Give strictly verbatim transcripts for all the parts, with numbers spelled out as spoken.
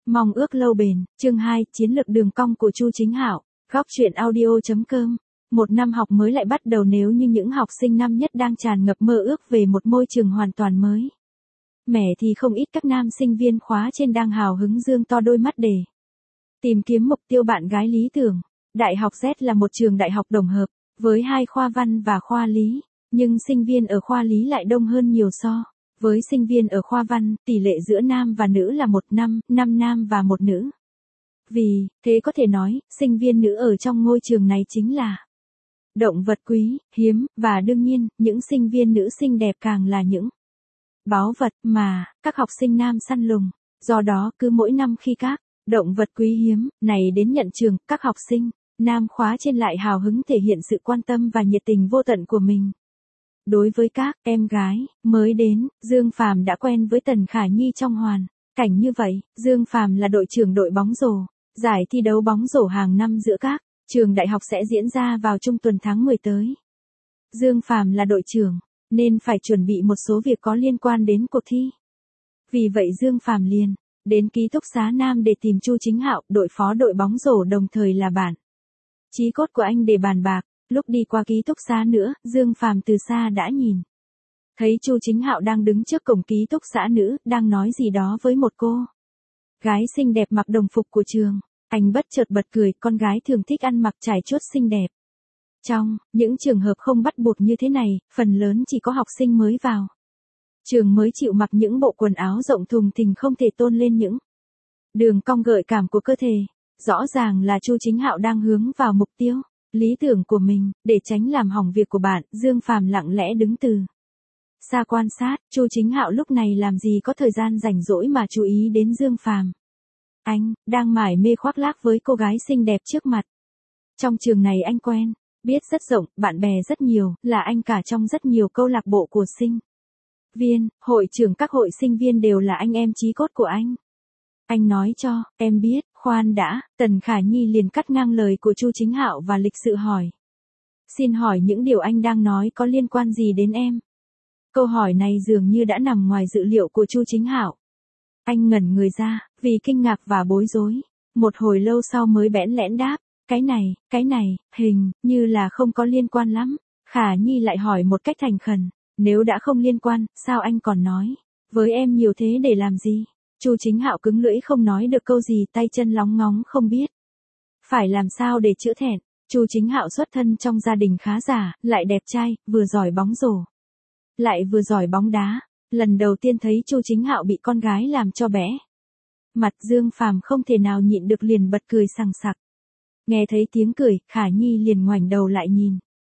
Mong ước lâu bền, chương hai, chiến lược đường cong của Chu Chính Hạo, góc truyện audio chấm com. Một năm học mới lại bắt đầu nếu như những học sinh năm nhất đang tràn ngập mơ ước về một môi trường hoàn toàn mới. Mẻ thì không ít các nam sinh viên khóa trên đang hào hứng dương to đôi mắt để tìm kiếm mục tiêu bạn gái lý tưởng. Đại học Z là một trường đại học tổng hợp, với hai khoa văn và khoa lý, nhưng sinh viên ở khoa lý lại đông hơn nhiều so. Với sinh viên ở khoa văn, tỷ lệ giữa nam và nữ là một năm, năm nam và một nữ. Vì thế có thể nói, sinh viên nữ ở trong ngôi trường này chính là động vật quý, hiếm, và đương nhiên, những sinh viên nữ xinh đẹp càng là những báu vật mà các học sinh nam săn lùng. Do đó, cứ mỗi năm khi các động vật quý hiếm này đến nhận trường, các học sinh nam khóa trên lại hào hứng thể hiện sự quan tâm và nhiệt tình vô tận của mình. Đối với các em gái mới đến, Dương Phàm đã quen với Tần Khả Nhi trong hoàn cảnh như vậy. Dương Phàm là đội trưởng đội bóng rổ. Giải thi đấu bóng rổ hàng năm giữa các trường đại học sẽ diễn ra vào trung tuần tháng mười tới. Dương Phàm là đội trưởng, nên phải chuẩn bị một số việc có liên quan đến cuộc thi. Vì vậy Dương Phàm liền đến ký túc xá Nam để tìm Chu Chính Hạo, đội phó đội bóng rổ đồng thời là bạn chí cốt của anh để bàn bạc. Lúc đi qua ký túc xá nữa, Dương Phàm từ xa đã nhìn thấy Chu Chính Hạo đang đứng trước cổng ký túc xá nữ, đang nói gì đó với một cô gái xinh đẹp mặc đồng phục của trường. Anh bất chợt bật cười, con gái thường thích ăn mặc trải chuốt xinh đẹp. Trong những trường hợp không bắt buộc như thế này, phần lớn chỉ có học sinh mới vào trường mới chịu mặc những bộ quần áo rộng thùng thình không thể tôn lên những đường cong gợi cảm của cơ thể. Rõ ràng là Chu Chính Hạo đang hướng vào mục tiêu lý tưởng của mình. Để tránh làm hỏng việc của bạn, Dương Phàm lặng lẽ đứng từ xa quan sát. Chu Chính Hạo lúc này làm gì có thời gian rảnh rỗi mà chú ý đến Dương Phàm. Anh đang mải mê khoác lác với cô gái xinh đẹp trước mặt. Trong trường này anh quen biết rất rộng, bạn bè rất nhiều, là anh cả trong rất nhiều câu lạc bộ của sinh viên, hội trưởng các hội sinh viên đều là anh em chí cốt của anh. Anh nói cho em biết. Khoan đã, Tần Khả Nhi liền cắt ngang lời của Chu Chính Hạo và lịch sự hỏi. Xin hỏi những điều anh đang nói có liên quan gì đến em? Câu hỏi này dường như đã nằm ngoài dự liệu của Chu Chính Hạo. Anh ngẩn người ra, vì kinh ngạc và bối rối. Một hồi lâu sau mới bẽn lẽn đáp, cái này, cái này, hình như là không có liên quan lắm. Khả Nhi lại hỏi một cách thành khẩn, nếu đã không liên quan, sao anh còn nói với em nhiều thế để làm gì? Chu Chính Hạo cứng lưỡi không nói được câu gì, tay chân lóng ngóng không biết phải làm sao để chữa thẹn. Chu Chính Hạo xuất thân trong gia đình khá giả, lại đẹp trai, vừa giỏi bóng rổ, lại vừa giỏi bóng đá. Lần đầu tiên thấy Chu Chính Hạo bị con gái làm cho bẽ mặt, Dương Phàm không thể nào nhịn được liền bật cười sằng sặc. Nghe thấy tiếng cười, Khả Nhi liền ngoảnh đầu lại nhìn.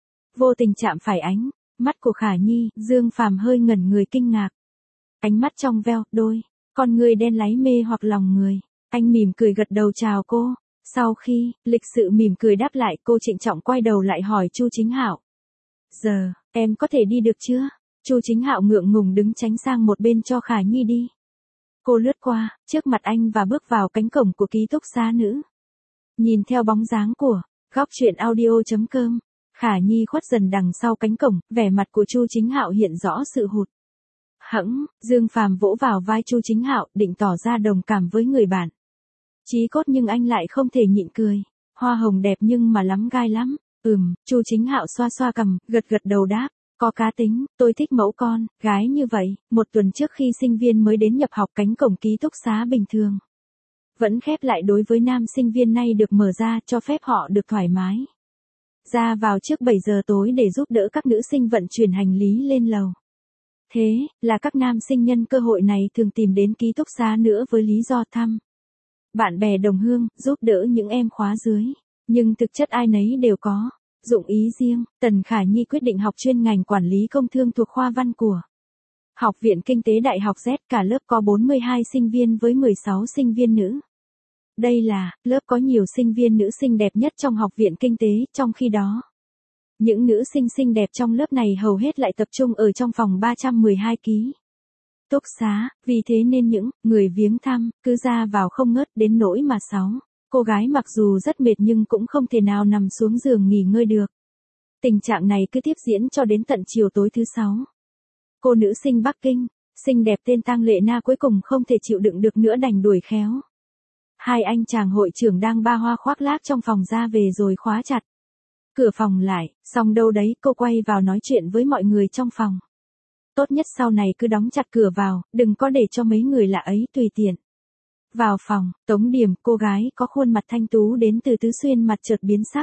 Vô tình chạm phải ánh mắt của Khả Nhi, Dương Phàm hơi ngẩn người kinh ngạc. Ánh mắt trong veo, đôi con người đen láy mê hoặc lòng người. Anh mỉm cười gật đầu chào cô. Sau khi lịch sự mỉm cười đáp lại, cô trịnh trọng quay đầu lại hỏi Chu Chính Hạo. Giờ, em có thể đi được chưa? Chu Chính Hạo ngượng ngùng đứng tránh sang một bên cho Khả Nhi đi. Cô lướt qua trước mặt anh và bước vào cánh cổng của ký túc xá nữ. Nhìn theo bóng dáng của góc truyện audio chấm com, Khả Nhi khuất dần đằng sau cánh cổng, vẻ mặt của Chu Chính Hạo hiện rõ sự hụt hẫng. Dương Phàm vỗ vào vai Chu Chính Hạo, định tỏ ra đồng cảm với người bạn chí cốt nhưng anh lại không thể nhịn cười. Hoa hồng đẹp nhưng mà lắm gai lắm. Ừm, Chu Chính Hạo xoa xoa cằm, gật gật đầu đáp, có cá tính, tôi thích mẫu con gái như vậy. Một tuần trước khi sinh viên mới đến nhập học, cánh cổng ký túc xá bình thường vẫn khép lại đối với nam sinh viên, nay được mở ra cho phép họ được thoải mái ra vào trước bảy giờ tối để giúp đỡ các nữ sinh vận chuyển hành lý lên lầu. Thế là các nam sinh nhân cơ hội này thường tìm đến ký túc xá nữa với lý do thăm bạn bè đồng hương, giúp đỡ những em khóa dưới. Nhưng thực chất ai nấy đều có dụng ý riêng. Tần Khả Nhi quyết định học chuyên ngành quản lý công thương thuộc khoa văn của Học viện Kinh tế Đại học Z. Cả lớp có bốn mươi hai sinh viên với mười sáu sinh viên nữ. Đây là lớp có nhiều sinh viên nữ xinh đẹp nhất trong Học viện Kinh tế. Trong khi đó, những nữ sinh xinh đẹp trong lớp này hầu hết lại tập trung ở trong phòng ba trăm mười hai ký túc xá. Vì thế nên những người viếng thăm cứ ra vào không ngớt, đến nỗi mà sáu cô gái mặc dù rất mệt nhưng cũng không thể nào nằm xuống giường nghỉ ngơi được. Tình trạng này cứ tiếp diễn cho đến tận chiều tối thứ sáu. Cô nữ sinh Bắc Kinh xinh đẹp tên Tang Lệ Na cuối cùng không thể chịu đựng được nữa, đành đuổi khéo Hai anh chàng hội trưởng đang ba hoa khoác lác trong phòng ra về rồi khóa chặt cửa phòng lại, xong đâu đấy cô quay vào nói chuyện với mọi người trong phòng. Tốt nhất sau này cứ đóng chặt cửa vào, đừng có để cho mấy người lạ ấy tùy tiện. Vào phòng, Tống Điềm, cô gái có khuôn mặt thanh tú đến từ Tứ Xuyên mặt chợt biến sắc.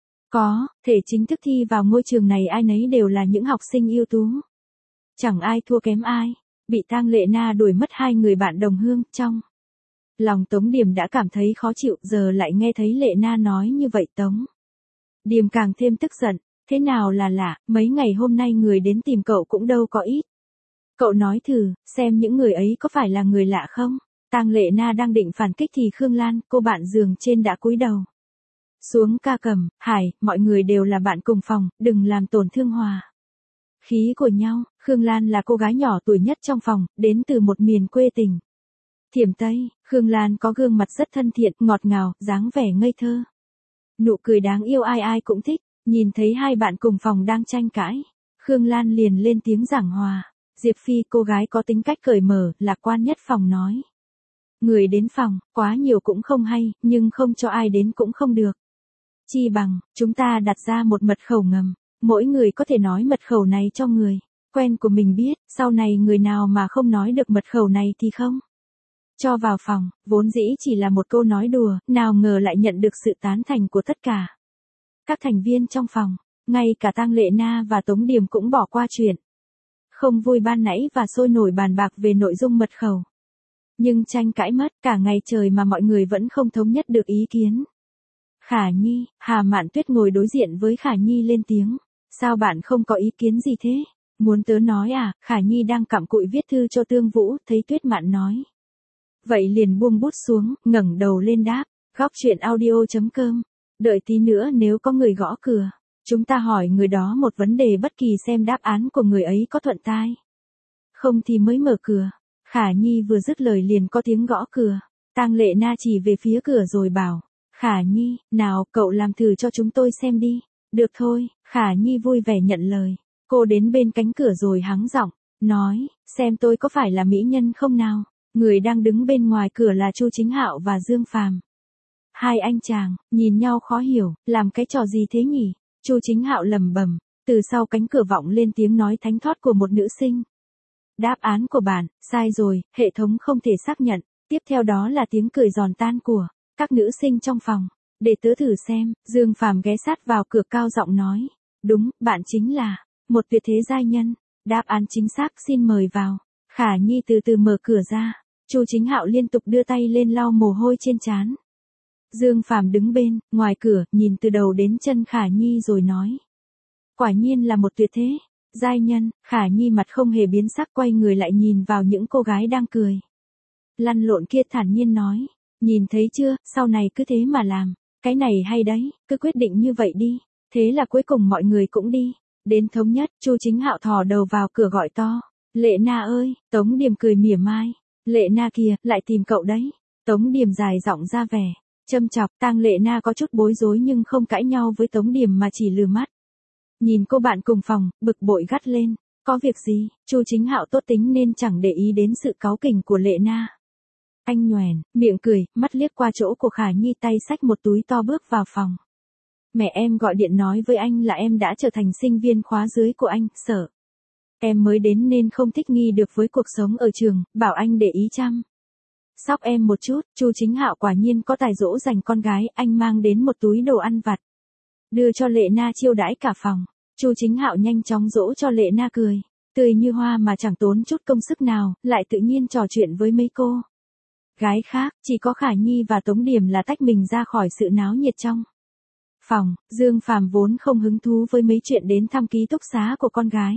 Có, thể chính thức thi vào ngôi trường này ai nấy đều là những học sinh ưu tú. Chẳng ai thua kém ai, bị Tang Lệ Na đuổi mất hai người bạn đồng hương, trong lòng Tống Điềm đã cảm thấy khó chịu, giờ lại nghe thấy Lệ Na nói như vậy Tống Điềm càng thêm tức giận, thế nào là lạ, mấy ngày hôm nay người đến tìm cậu cũng đâu có ít. Cậu nói thử, xem những người ấy có phải là người lạ không? Tang Lệ Na đang định phản kích thì Khương Lan, cô bạn giường trên đã cúi đầu xuống ca cầm, Hải, mọi người đều là bạn cùng phòng, đừng làm tổn thương hòa khí của nhau. Khương Lan là cô gái nhỏ tuổi nhất trong phòng, đến từ một miền quê tỉnh Thiểm Tây. Khương Lan có gương mặt rất thân thiện, ngọt ngào, dáng vẻ ngây thơ. Nụ cười đáng yêu ai ai cũng thích, nhìn thấy hai bạn cùng phòng đang tranh cãi. Khương Lan liền lên tiếng giảng hòa. Diệp Phi, cô gái có tính cách cởi mở, lạc quan nhất phòng nói. Người đến phòng, quá nhiều cũng không hay, nhưng không cho ai đến cũng không được. Chi bằng, chúng ta đặt ra một mật khẩu ngầm, mỗi người có thể nói mật khẩu này cho người quen của mình biết, sau này người nào mà không nói được mật khẩu này thì không cho vào phòng. Vốn dĩ chỉ là một câu nói đùa, nào ngờ lại nhận được sự tán thành của tất cả các thành viên trong phòng, ngay cả Tang Lệ Na và Tống Điềm cũng bỏ qua chuyện không vui ban nãy và sôi nổi bàn bạc về nội dung mật khẩu. Nhưng tranh cãi mất cả ngày trời mà mọi người vẫn không thống nhất được ý kiến. Khả Nhi, Hà Mạn Tuyết ngồi đối diện với Khả Nhi lên tiếng. Sao bạn không có ý kiến gì thế? Muốn tớ nói à? Khả Nhi đang cặm cụi viết thư cho Tương Vũ, thấy Tuyết Mạn nói. Vậy liền buông bút xuống, ngẩng đầu lên đáp. Góc chuyện audio chấm com. Đợi tí nữa nếu có người gõ cửa, chúng ta hỏi người đó một vấn đề bất kỳ xem đáp án của người ấy có thuận tai không thì mới mở cửa. Khả Nhi vừa dứt lời liền có tiếng gõ cửa. Tang Lệ Na chỉ về phía cửa rồi bảo. Khả Nhi, nào, cậu làm thử cho chúng tôi xem đi. Được thôi, Khả Nhi vui vẻ nhận lời. Cô đến bên cánh cửa rồi hắng giọng, nói, xem tôi có phải là mỹ nhân không nào. Người đang đứng bên ngoài cửa là Chu Chính Hạo và Dương Phàm. Hai anh chàng, nhìn nhau khó hiểu, làm cái trò gì thế nhỉ? Chu Chính Hạo lẩm bẩm, từ sau cánh cửa vọng lên tiếng nói thánh thót của một nữ sinh. Đáp án của bạn, sai rồi, hệ thống không thể xác nhận. Tiếp theo đó là tiếng cười giòn tan của các nữ sinh trong phòng. Để tớ thử xem, Dương Phàm ghé sát vào cửa cao giọng nói. Đúng, bạn chính là một tuyệt thế giai nhân. Đáp án chính xác, xin mời vào. Khả Nhi từ từ mở cửa ra. Chu Chính Hạo liên tục đưa tay lên lau mồ hôi trên trán. Dương Phàm đứng bên, ngoài cửa, nhìn từ đầu đến chân Khả Nhi rồi nói. Quả nhiên là một tuyệt thế giai nhân. Khả Nhi mặt không hề biến sắc, quay người lại nhìn vào những cô gái đang cười lăn lộn kia, thản nhiên nói. Nhìn thấy chưa, sau này cứ thế mà làm. Cái này hay đấy, cứ quyết định như vậy đi. Thế là cuối cùng mọi người cũng đi đến thống nhất. Chu Chính Hạo thò đầu vào cửa gọi to. Lệ Na ơi. Tống Điềm cười mỉa mai. Lệ Na kìa, lại tìm cậu đấy. Tống Điềm dài giọng ra vẻ châm chọc. Tang Lệ Na có chút bối rối nhưng không cãi nhau với Tống Điềm mà chỉ lừa mắt nhìn cô bạn cùng phòng, bực bội gắt lên. Có việc gì? Chu Chính Hạo tốt tính nên chẳng để ý đến sự cáu kỉnh của Lệ Na. Anh nhoẻn miệng cười, mắt liếc qua chỗ của Khả Nhi, tay xách một túi to bước vào phòng. Mẹ em gọi điện nói với anh là em đã trở thành sinh viên khóa dưới của anh, sợ em mới đến nên không thích nghi được với cuộc sống ở trường, bảo anh để ý chăm sóc em một chút. Chu Chính Hạo quả nhiên có tài dỗ dành con gái, anh mang đến một túi đồ ăn vặt đưa cho Lệ Na chiêu đãi cả phòng. Chu Chính Hạo nhanh chóng dỗ cho Lệ Na cười tươi như hoa mà chẳng tốn chút công sức nào, lại tự nhiên trò chuyện với mấy cô gái khác. Chỉ có Khả Nhi và Tống Điềm là tách mình ra khỏi sự náo nhiệt trong phòng. Dương Phàm vốn không hứng thú với mấy chuyện đến thăm ký túc xá của con gái.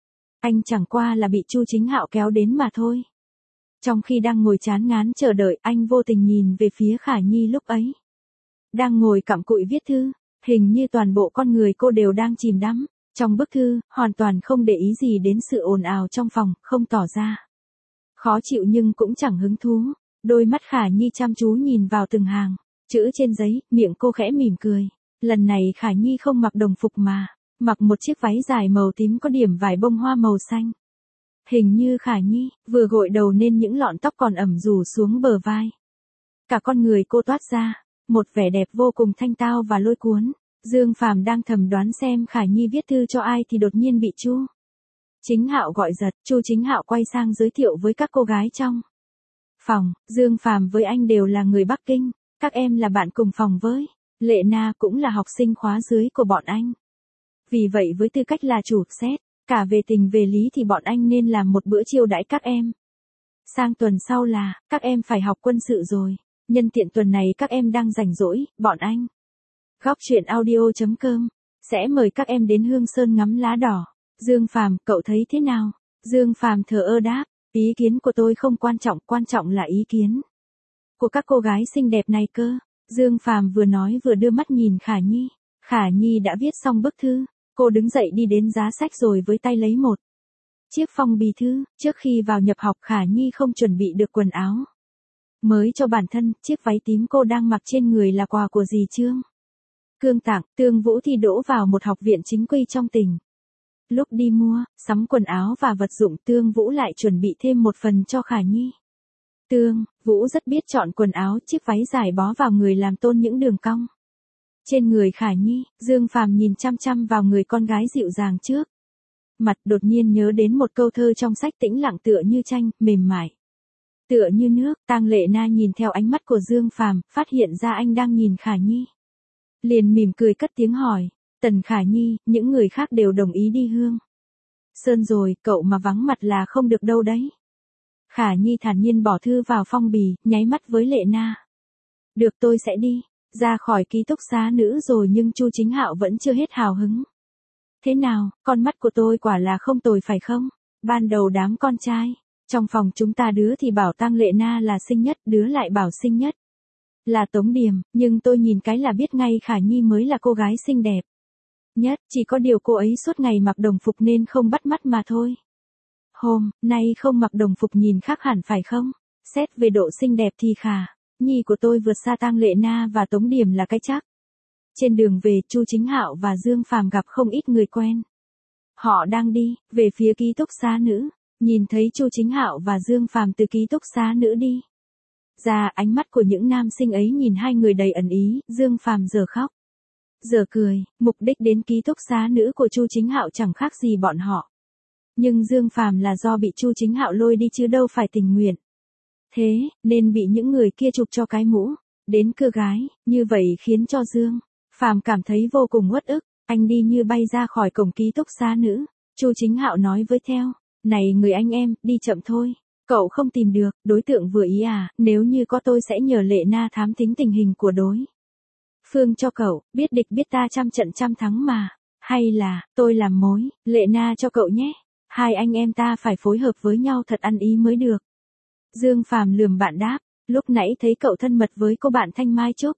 Anh chẳng qua là bị Chu Chính Hạo kéo đến mà thôi. Trong khi đang ngồi chán ngán chờ đợi, anh vô tình nhìn về phía Khả Nhi lúc ấy đang ngồi cặm cụi viết thư. Hình như toàn bộ con người cô đều đang chìm đắm trong bức thư, hoàn toàn không để ý gì đến sự ồn ào trong phòng, không tỏ ra khó chịu nhưng cũng chẳng hứng thú. Đôi mắt Khả Nhi chăm chú nhìn vào từng hàng chữ trên giấy, miệng cô khẽ mỉm cười. Lần này Khả Nhi không mặc đồng phục mà mặc một chiếc váy dài màu tím có điểm vải bông hoa màu xanh. Hình như Khả Nhi vừa gội đầu nên những lọn tóc còn ẩm rủ xuống bờ vai. Cả con người cô toát ra một vẻ đẹp vô cùng thanh tao và lôi cuốn. Dương Phàm đang thầm đoán xem Khả Nhi viết thư cho ai thì đột nhiên bị Chu Chính Hạo gọi giật. Chu Chính Hạo quay sang giới thiệu với các cô gái trong phòng, Dương Phàm với anh đều là người Bắc Kinh, các em là bạn cùng phòng với Lệ Na, cũng là học sinh khóa dưới của bọn anh. Vì vậy với tư cách là chủ xét, cả về tình về lý thì bọn anh nên làm một bữa chiêu đãi các em. Sang tuần sau là, các em phải học quân sự rồi. Nhân tiện tuần này các em đang rảnh rỗi, bọn anh Góc truyện audio chấm com sẽ mời các em đến Hương Sơn ngắm lá đỏ. Dương Phàm, cậu thấy thế nào? Dương Phàm thờ ơ đáp, ý kiến của tôi không quan trọng, quan trọng là ý kiến của các cô gái xinh đẹp này cơ. Dương Phàm vừa nói vừa đưa mắt nhìn Khả Nhi. Khả Nhi đã viết xong bức thư, cô đứng dậy đi đến giá sách rồi với tay lấy một chiếc phong bì thư. Trước khi vào nhập học Khả Nhi không chuẩn bị được quần áo mới cho bản thân, chiếc váy tím cô đang mặc trên người là quà của dì Trương Cương tặng. Tương Vũ thi đỗ vào một học viện chính quy trong tỉnh. Lúc đi mua, sắm quần áo và vật dụng Tương Vũ lại chuẩn bị thêm một phần cho Khả Nhi. Tương Vũ rất biết chọn quần áo, chiếc váy dài bó vào người làm tôn những đường cong trên người Khả Nhi. Dương Phàm nhìn chăm chăm vào người con gái dịu dàng trước mặt, đột nhiên nhớ đến một câu thơ trong sách, tĩnh lặng tựa như tranh, mềm mại tựa như nước. Tang Lệ Na nhìn theo ánh mắt của Dương Phàm, phát hiện ra anh đang nhìn Khả Nhi, liền mỉm cười cất tiếng hỏi, Tần Khả Nhi, những người khác đều đồng ý đi Hương Sơn rồi, cậu mà vắng mặt là không được đâu đấy. Khả Nhi thản nhiên bỏ thư vào phong bì, nháy mắt với Lệ Na. Được, tôi sẽ đi. Ra khỏi ký túc xá nữ rồi nhưng Chu Chính Hạo vẫn chưa hết hào hứng. Thế nào, con mắt của tôi quả là không tồi phải không? Ban đầu đám con trai trong phòng chúng ta đứa thì bảo Tang Lệ Na là xinh nhất, đứa lại bảo xinh nhất là Tống Điềm, nhưng tôi nhìn cái là biết ngay Khả Nhi mới là cô gái xinh đẹp nhất, chỉ có điều cô ấy suốt ngày mặc đồng phục nên không bắt mắt mà thôi. Hôm nay không mặc đồng phục nhìn khác hẳn phải không? Xét về độ xinh đẹp thì Khả Nhi của tôi vượt xa Tang Lệ Na và Tống Điềm là cái chắc. Trên đường về, Chu Chính Hạo và Dương Phàm gặp không ít người quen. Họ đang đi về phía ký túc xá nữ, nhìn thấy Chu Chính Hạo và Dương Phàm từ ký túc xá nữ đi ra, ánh mắt của những nam sinh ấy nhìn hai người đầy ẩn ý. Dương Phàm giờ khóc giờ cười, mục đích đến ký túc xá nữ của Chu Chính Hạo chẳng khác gì bọn họ. Nhưng Dương Phàm là do bị Chu Chính Hạo lôi đi chứ đâu phải tình nguyện. Thế nên bị những người kia chụp cho cái mũ đến cưa gái, như vậy khiến cho Dương Phàm cảm thấy vô cùng uất ức. Anh đi như bay ra khỏi cổng ký túc xá nữ. Chu Chính Hạo nói với theo, này người anh em, đi chậm thôi. Cậu không tìm được đối tượng vừa ý à? Nếu như có tôi sẽ nhờ Lệ Na thám thính tình hình của đối phương cho cậu, biết địch biết ta trăm trận trăm thắng mà. Hay là, tôi làm mối Lệ Na cho cậu nhé. Hai anh em ta phải phối hợp với nhau thật ăn ý mới được. Dương Phàm lườm bạn đáp, lúc nãy thấy cậu thân mật với cô bạn Thanh Mai Trúc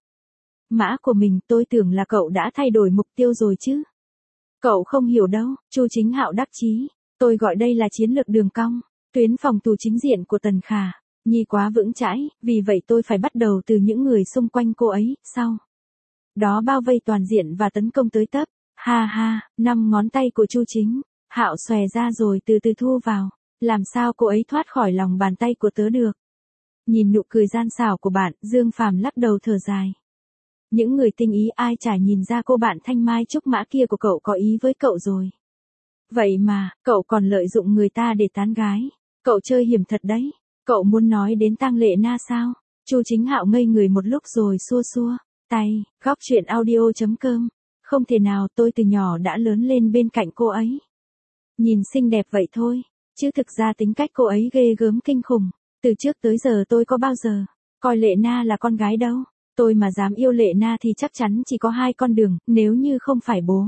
Mã của mình, tôi tưởng là cậu đã thay đổi mục tiêu rồi chứ. Cậu không hiểu đâu. Chu Chính Hạo đắc chí, tôi gọi đây là chiến lược đường cong. Tuyến phòng thủ chính diện của Tần Khả Nhi quá vững chãi, vì vậy tôi phải bắt đầu từ những người xung quanh cô ấy, sau đó bao vây toàn diện và tấn công tới tấp. Ha ha, năm ngón tay của Chu Chính Hạo xòe ra rồi từ từ thu vào. Làm sao cô ấy thoát khỏi lòng bàn tay của tớ được? Nhìn nụ cười gian xảo của bạn, Dương Phàm lắc đầu thở dài. Những người tinh ý ai chả nhìn ra cô bạn Thanh Mai Trúc Mã kia của cậu có ý với cậu rồi. Vậy mà, cậu còn lợi dụng người ta để tán gái. Cậu chơi hiểm thật đấy. Cậu muốn nói đến Tang Lệ Na sao? Chu Chính Hạo ngây người một lúc rồi xua xua tay. Góc truyện audio chấm com. Không thể nào, tôi từ nhỏ đã lớn lên bên cạnh cô ấy. Nhìn xinh đẹp vậy thôi, chứ thực ra tính cách cô ấy ghê gớm kinh khủng. Từ trước tới giờ tôi có bao giờ coi Lệ Na là con gái đâu. Tôi mà dám yêu Lệ Na thì chắc chắn chỉ có hai con đường, nếu như không phải bố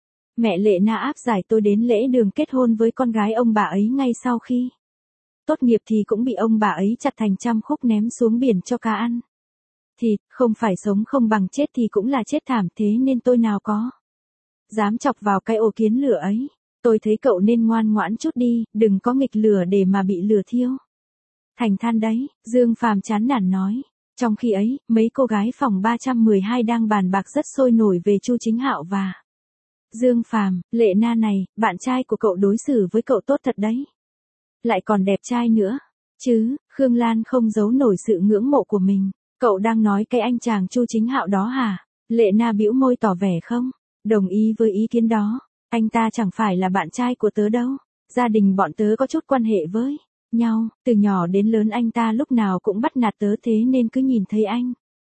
mẹ Lệ Na áp giải tôi đến lễ đường kết hôn với con gái ông bà ấy ngay sau khi tốt nghiệp thì cũng bị ông bà ấy chặt thành trăm khúc ném xuống biển cho cá ăn thịt, không phải sống không bằng chết thì cũng là chết thảm, thế nên tôi nào có dám chọc vào cái ổ kiến lửa ấy. Tôi thấy cậu nên ngoan ngoãn chút đi, đừng có nghịch lửa để mà bị lửa thiêu thành than đấy. Dương Phàm chán nản nói. Trong khi ấy, mấy cô gái phòng ba trăm mười hai đang bàn bạc rất sôi nổi về Chu Chính Hạo và Dương Phàm. Lệ Na này, bạn trai của cậu đối xử với cậu tốt thật đấy. Lại còn đẹp trai nữa. Chứ, Khương Lan không giấu nổi sự ngưỡng mộ của mình. Cậu đang nói cái anh chàng Chu Chính Hạo đó hả? Lệ Na bĩu môi tỏ vẻ không đồng ý với ý kiến đó. Anh ta chẳng phải là bạn trai của tớ đâu. Gia đình bọn tớ có chút quan hệ với nhau, từ nhỏ đến lớn anh ta lúc nào cũng bắt nạt tớ, thế nên cứ nhìn thấy anh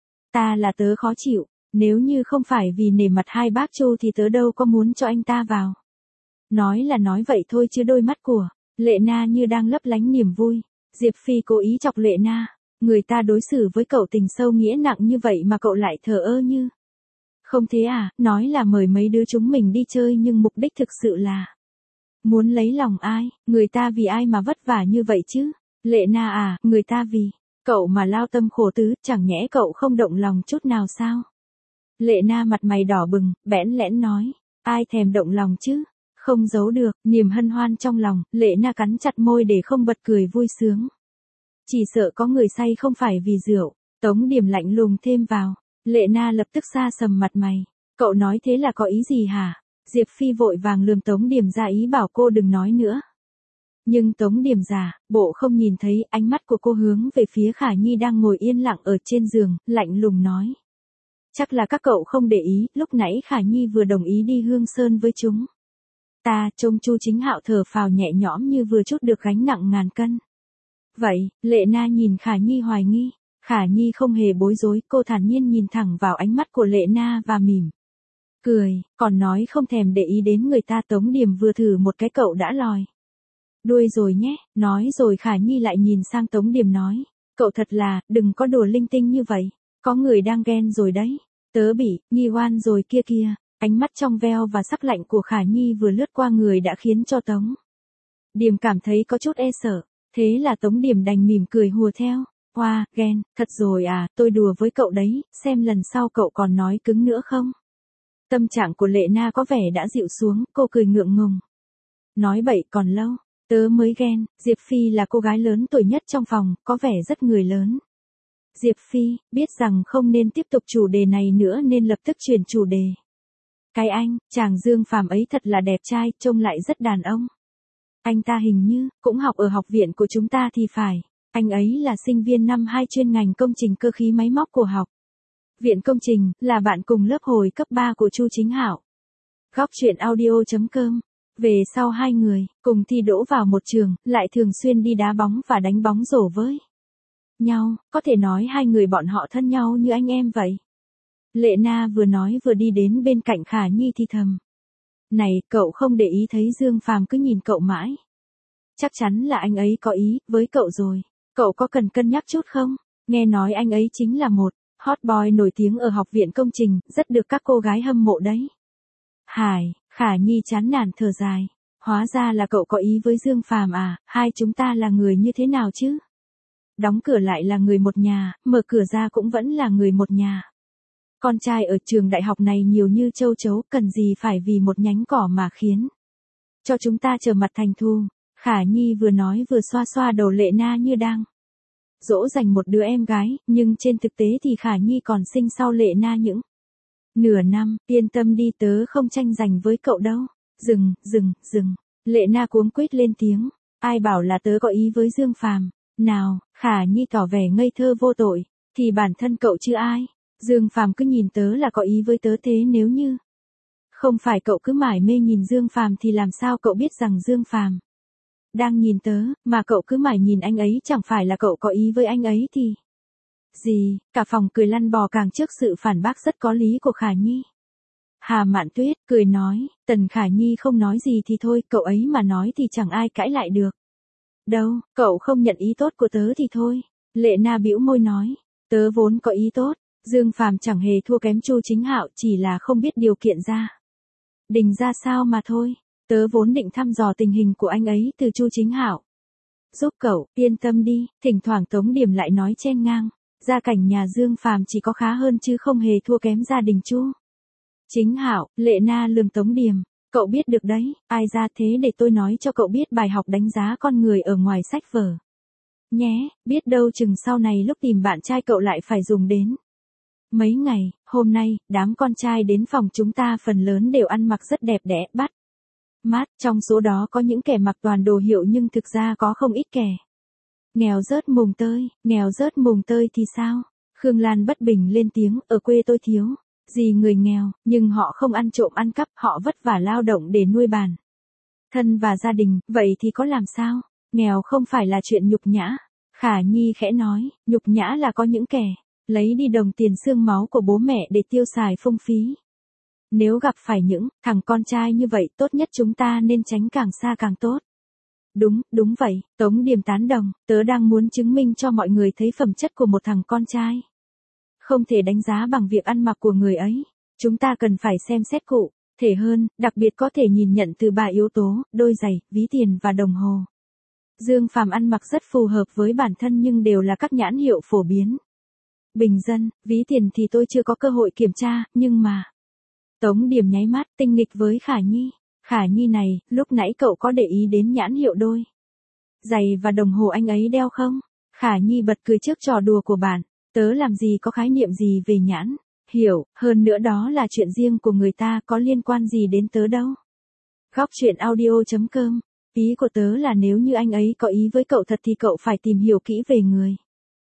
ta là tớ khó chịu. Nếu như không phải vì nể mặt hai bác Chu thì tớ đâu có muốn cho anh ta vào. Nói là nói vậy thôi chứ đôi mắt của Lệ Na như đang lấp lánh niềm vui. Diệp Phi cố ý chọc Lệ Na. Người ta đối xử với cậu tình sâu nghĩa nặng như vậy mà cậu lại thờ ơ như không thế à? Nói là mời mấy đứa chúng mình đi chơi nhưng mục đích thực sự là muốn lấy lòng ai? Người ta vì ai mà vất vả như vậy chứ? Lệ Na à, người ta vì cậu mà lao tâm khổ tứ, chẳng nhẽ cậu không động lòng chút nào sao? Lệ Na mặt mày đỏ bừng, bẽn lẽn nói, ai thèm động lòng chứ? Không giấu được niềm hân hoan trong lòng, Lệ Na cắn chặt môi để không bật cười vui sướng. Chỉ sợ có người say không phải vì rượu. Tống Điểm lạnh lùng thêm vào. Lệ Na lập tức xa sầm mặt mày. Cậu nói thế là có ý gì hả? Diệp Phi vội vàng lườm Tống Điểm ra ý bảo cô đừng nói nữa. Nhưng Tống Điểm giả bộ không nhìn thấy, ánh mắt của cô hướng về phía Khả Nhi đang ngồi yên lặng ở trên giường, lạnh lùng nói. Chắc là các cậu không để ý, lúc nãy Khả Nhi vừa đồng ý đi Hương Sơn với chúng ta. Trông Chu Chính Hạo thở phào nhẹ nhõm như vừa trút được gánh nặng ngàn cân. Vậy, Lệ Na nhìn Khả Nhi hoài nghi. Khả Nhi không hề bối rối, cô thản nhiên nhìn thẳng vào ánh mắt của Lệ Na và mỉm cười, còn nói không thèm để ý đến người ta. Tống Điểm vừa thử một cái cậu đã lòi đuôi rồi nhé. Nói rồi Khả Nhi lại nhìn sang Tống Điểm nói, cậu thật là, đừng có đùa linh tinh như vậy, có người đang ghen rồi đấy. Tớ bị nghi oan rồi kia kia. Ánh mắt trong veo và sắc lạnh của Khả Nhi vừa lướt qua người đã khiến cho Tống Điểm cảm thấy có chút e sợ. Thế là Tống Điểm đành mỉm cười hùa theo. Hoa, ghen, thật rồi à, tôi đùa với cậu đấy, xem lần sau cậu còn nói cứng nữa không? Tâm trạng của Lệ Na có vẻ đã dịu xuống, cô cười ngượng ngùng. Nói bậy còn lâu, tớ mới ghen. Diệp Phi là cô gái lớn tuổi nhất trong phòng, có vẻ rất người lớn. Diệp Phi, biết rằng không nên tiếp tục chủ đề này nữa nên lập tức chuyển chủ đề. Cái anh, chàng Dương Phàm ấy thật là đẹp trai, trông lại rất đàn ông. Anh ta hình như, cũng học ở học viện của chúng ta thì phải. Anh ấy là sinh viên năm hai chuyên ngành công trình cơ khí máy móc của học viện công trình, là bạn cùng lớp hồi cấp ba của Chu Chính Hạo. Góc truyện audio chấm com. Về sau hai người, cùng thi đỗ vào một trường, lại thường xuyên đi đá bóng và đánh bóng rổ với nhau, có thể nói hai người bọn họ thân nhau như anh em vậy. Lệ Na vừa nói vừa đi đến bên cạnh Khả Nhi thì thầm. Này, cậu không để ý thấy Dương Phàm cứ nhìn cậu mãi. Chắc chắn là anh ấy có ý với cậu rồi. Cậu có cần cân nhắc chút không? Nghe nói anh ấy chính là một hot boy nổi tiếng ở học viện công trình, rất được các cô gái hâm mộ đấy. Hải, Khả Nhi chán nản thở dài. Hóa ra là cậu có ý với Dương Phàm à, hai chúng ta là người như thế nào chứ? Đóng cửa lại là người một nhà, mở cửa ra cũng vẫn là người một nhà. Con trai ở trường đại học này nhiều như châu chấu, cần gì phải vì một nhánh cỏ mà khiến cho chúng ta trở mặt thành thù. Khả Nhi vừa nói vừa xoa xoa đầu Lệ Na như đang dỗ dành một đứa em gái, nhưng trên thực tế thì Khả Nhi còn sinh sau Lệ Na những nửa năm. Yên tâm đi, tớ không tranh giành với cậu đâu. Dừng, dừng, dừng. Lệ Na cuống quýt lên tiếng. Ai bảo là tớ có ý với Dương Phàm? Nào, Khả Nhi tỏ vẻ ngây thơ vô tội. Thì bản thân cậu chứ ai? Dương Phàm cứ nhìn tớ là có ý với tớ, thế nếu như không phải cậu cứ mải mê nhìn Dương Phàm thì làm sao cậu biết rằng Dương Phàm đang nhìn tớ, mà cậu cứ mải nhìn anh ấy, chẳng phải là cậu có ý với anh ấy thì gì? Cả phòng cười lăn bò càng trước sự phản bác rất có lý của Khả Nhi. Hà Mạn Tuyết cười nói, Tần Khả Nhi không nói gì thì thôi, cậu ấy mà nói thì chẳng ai cãi lại được. Đâu, cậu không nhận ý tốt của tớ thì thôi. Lệ Na bĩu môi nói, tớ vốn có ý tốt. Dương Phàm chẳng hề thua kém Chu Chính Hạo, chỉ là không biết điều kiện ra đình ra sao mà thôi. Tớ vốn định thăm dò tình hình của anh ấy từ Chu Chính Hạo. Giúp cậu, yên tâm đi. Thỉnh thoảng Tống Điểm lại nói chen ngang. Gia cảnh nhà Dương Phàm chỉ có khá hơn chứ không hề thua kém gia đình Chu Chính Hạo. Lệ Na lườm Tống Điểm. Cậu biết được đấy, ai ra thế để tôi nói cho cậu biết bài học đánh giá con người ở ngoài sách vở. Nhé, biết đâu chừng sau này lúc tìm bạn trai cậu lại phải dùng đến. Mấy ngày, hôm nay, đám con trai đến phòng chúng ta phần lớn đều ăn mặc rất đẹp đẽ, bắt mắt, trong số đó có những kẻ mặc toàn đồ hiệu nhưng thực ra có không ít kẻ nghèo rớt mùng tơi. Nghèo rớt mùng tơi thì sao? Khương Lan bất bình lên tiếng, ở quê tôi thiếu gì người nghèo, nhưng họ không ăn trộm ăn cắp, họ vất vả lao động để nuôi bản thân và gia đình, vậy thì có làm sao? Nghèo không phải là chuyện nhục nhã. Khả Nhi khẽ nói, nhục nhã là có những kẻ lấy đi đồng tiền xương máu của bố mẹ để tiêu xài phung phí. Nếu gặp phải những thằng con trai như vậy, tốt nhất chúng ta nên tránh càng xa càng tốt. Đúng, đúng vậy, Tống Điềm tán đồng, tớ đang muốn chứng minh cho mọi người thấy phẩm chất của một thằng con trai. Không thể đánh giá bằng việc ăn mặc của người ấy. Chúng ta cần phải xem xét cụ thể hơn, đặc biệt có thể nhìn nhận từ ba yếu tố, đôi giày, ví tiền và đồng hồ. Dương Phàm ăn mặc rất phù hợp với bản thân nhưng đều là các nhãn hiệu phổ biến. Bình dân, ví tiền thì tôi chưa có cơ hội kiểm tra, nhưng mà... Tống Điềm nháy mắt, tinh nghịch với Khả Nhi. Khả Nhi này, lúc nãy cậu có để ý đến nhãn hiệu đôi giày và đồng hồ anh ấy đeo không? Khả Nhi bật cười trước trò đùa của bạn. Tớ làm gì có khái niệm gì về nhãn hiểu, hơn nữa đó là chuyện riêng của người ta, có liên quan gì đến tớ đâu. Góc truyện audio chấm com. Ý của tớ là nếu như anh ấy có ý với cậu thật thì cậu phải tìm hiểu kỹ về người